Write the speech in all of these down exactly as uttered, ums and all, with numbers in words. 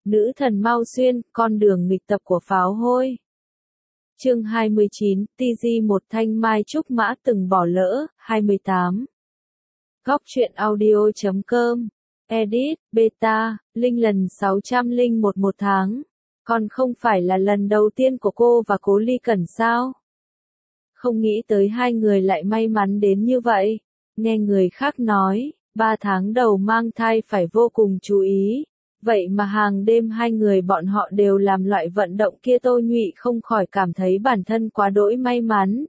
Nữ thần Mao Xuyên, con đường nghịch tập của pháo hôi. Chương hai mươi chín, tê giê một thanh mai trúc mã từng bỏ lỡ, hai mươi tám. Góc truyện audio chấm com. Edit, beta, linh lần sáu trăm lẻ một một tháng. Còn không phải là lần đầu tiên của cô và Cố Ly Cẩn sao? Không nghĩ tới hai người lại may mắn đến như vậy. Nghe người khác nói, ba tháng đầu mang thai phải vô cùng chú ý. Vậy mà hàng đêm hai người bọn họ đều làm loại vận động kia, Tô Nhụy không khỏi cảm thấy bản thân quá đỗi may mắn.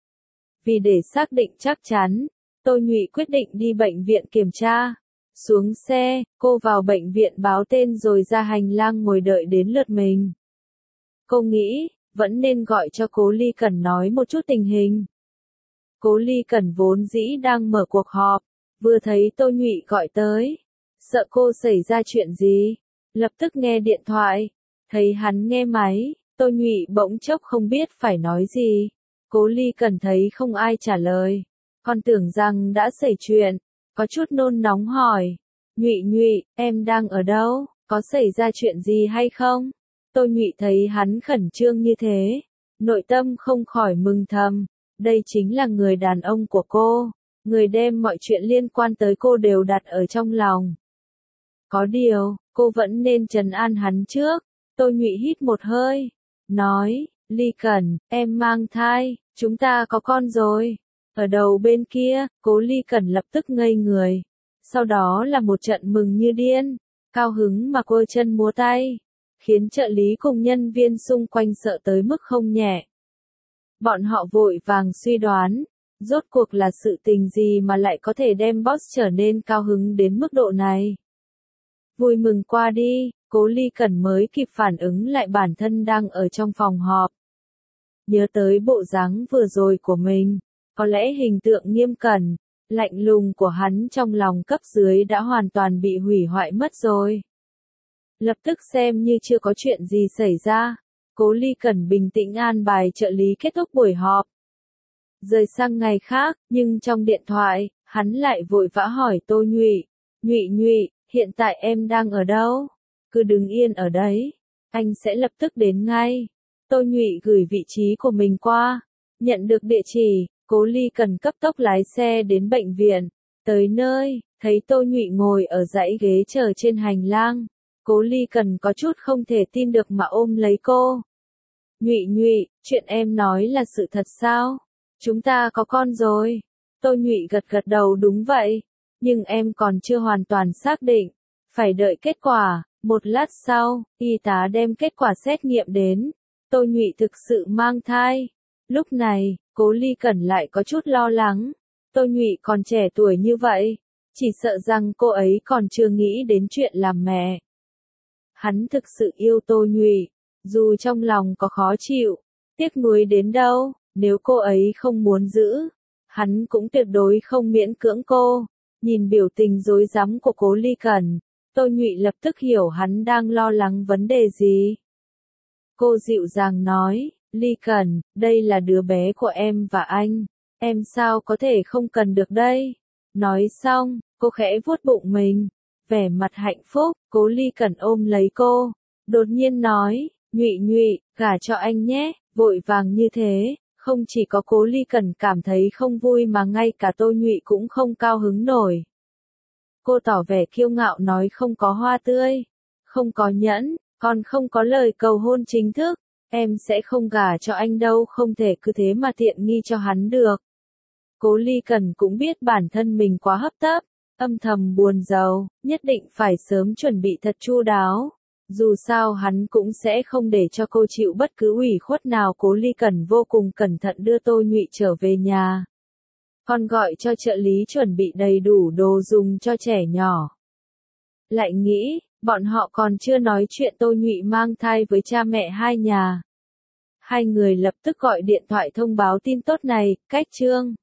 Vì để xác định chắc chắn, Tô Nhụy quyết định đi bệnh viện kiểm tra. Xuống xe, cô vào bệnh viện báo tên rồi ra hành lang ngồi đợi đến lượt mình. Cô nghĩ, vẫn nên gọi cho Cố Ly Cẩn nói một chút tình hình. Cố Ly Cẩn vốn dĩ đang mở cuộc họp, vừa thấy Tô Nhụy gọi tới. Sợ cô xảy ra chuyện gì, lập tức nghe điện thoại, thấy hắn nghe máy, Tô Nhụy bỗng chốc không biết phải nói gì. Cố Ly Cẩn thấy không ai trả lời, còn tưởng rằng đã xảy chuyện, có chút nôn nóng hỏi, Nhụy Nhụy, em đang ở đâu, có xảy ra chuyện gì hay không? Tô Nhụy thấy hắn khẩn trương như thế, nội tâm không khỏi mừng thầm, đây chính là người đàn ông của cô, người đem mọi chuyện liên quan tới cô đều đặt ở trong lòng. Có điều, cô vẫn nên trấn an hắn trước. Tô Nhụy hít một hơi, nói, Ly Cẩn, em mang thai, chúng ta có con rồi. Ở đầu bên kia, Cố Ly Cẩn lập tức ngây người. Sau đó là một trận mừng như điên, cao hứng mà cô chân múa tay, khiến trợ lý cùng nhân viên xung quanh sợ tới mức không nhẹ. Bọn họ vội vàng suy đoán, rốt cuộc là sự tình gì mà lại có thể đem boss trở nên cao hứng đến mức độ này. Vui mừng qua đi, Cố Ly Cẩn mới kịp phản ứng lại bản thân đang ở trong phòng họp. Nhớ tới bộ dáng vừa rồi của mình, có lẽ hình tượng nghiêm cẩn, lạnh lùng của hắn trong lòng cấp dưới đã hoàn toàn bị hủy hoại mất rồi. Lập tức xem như chưa có chuyện gì xảy ra, Cố Ly Cẩn bình tĩnh an bài trợ lý kết thúc buổi họp. Rời sang ngày khác, nhưng trong điện thoại, hắn lại vội vã hỏi Tô Nhụy, Nhụy Nhụy, hiện tại em đang ở đâu? Cứ đứng yên ở đấy, anh sẽ lập tức đến ngay. Tô Nhụy gửi vị trí của mình qua, nhận được địa chỉ, Cố Ly Cẩn cấp tốc lái xe đến bệnh viện. Tới nơi, thấy Tô Nhụy ngồi ở dãy ghế chờ trên hành lang. Cố Ly Cẩn có chút không thể tin được mà ôm lấy cô. Nhụy Nhụy, chuyện em nói là sự thật sao? Chúng ta có con rồi. Tô Nhụy gật gật đầu, đúng vậy. Nhưng em còn chưa hoàn toàn xác định, phải đợi kết quả. Một lát sau, y tá đem kết quả xét nghiệm đến. Tô Nhụy thực sự mang thai. Lúc này, Cố Ly Cẩn lại có chút lo lắng. Tô Nhụy còn trẻ tuổi như vậy, chỉ sợ rằng cô ấy còn chưa nghĩ đến chuyện làm mẹ. Hắn thực sự yêu Tô Nhụy, dù trong lòng có khó chịu, tiếc nuối đến đâu, nếu cô ấy không muốn giữ, hắn cũng tuyệt đối không miễn cưỡng cô. Nhìn biểu tình rối rắm của Cố Ly Cẩn, Tô Nhụy lập tức hiểu hắn đang lo lắng vấn đề gì. Cô dịu dàng nói, Ly Cẩn, đây là đứa bé của em và anh, em sao có thể không cần được đây. Nói xong, cô khẽ vuốt bụng mình, vẻ mặt hạnh phúc. Cố Ly Cẩn ôm lấy cô, đột nhiên nói, Nhụy Nhụy, gả cho anh nhé. Vội vàng như thế, không chỉ có Cố Ly Cẩn cảm thấy không vui mà ngay cả Tô Nhụy cũng không cao hứng nổi. Cô tỏ vẻ kiêu ngạo nói, không có hoa tươi, không có nhẫn, còn không có lời cầu hôn chính thức, em sẽ không gả cho anh đâu, không thể cứ thế mà tiện nghi cho hắn được. Cố Ly Cẩn cũng biết bản thân mình quá hấp tấp, âm thầm buồn rầu, nhất định phải sớm chuẩn bị thật chu đáo. Dù sao hắn cũng sẽ không để cho cô chịu bất cứ ủy khuất nào. Cố Ly Cẩn vô cùng cẩn thận đưa Tô Nhụy trở về nhà, còn gọi cho trợ lý chuẩn bị đầy đủ đồ dùng cho trẻ nhỏ. Lại nghĩ, bọn họ còn chưa nói chuyện Tô Nhụy mang thai với cha mẹ hai nhà. Hai người lập tức gọi điện thoại thông báo tin tốt này, cách chương.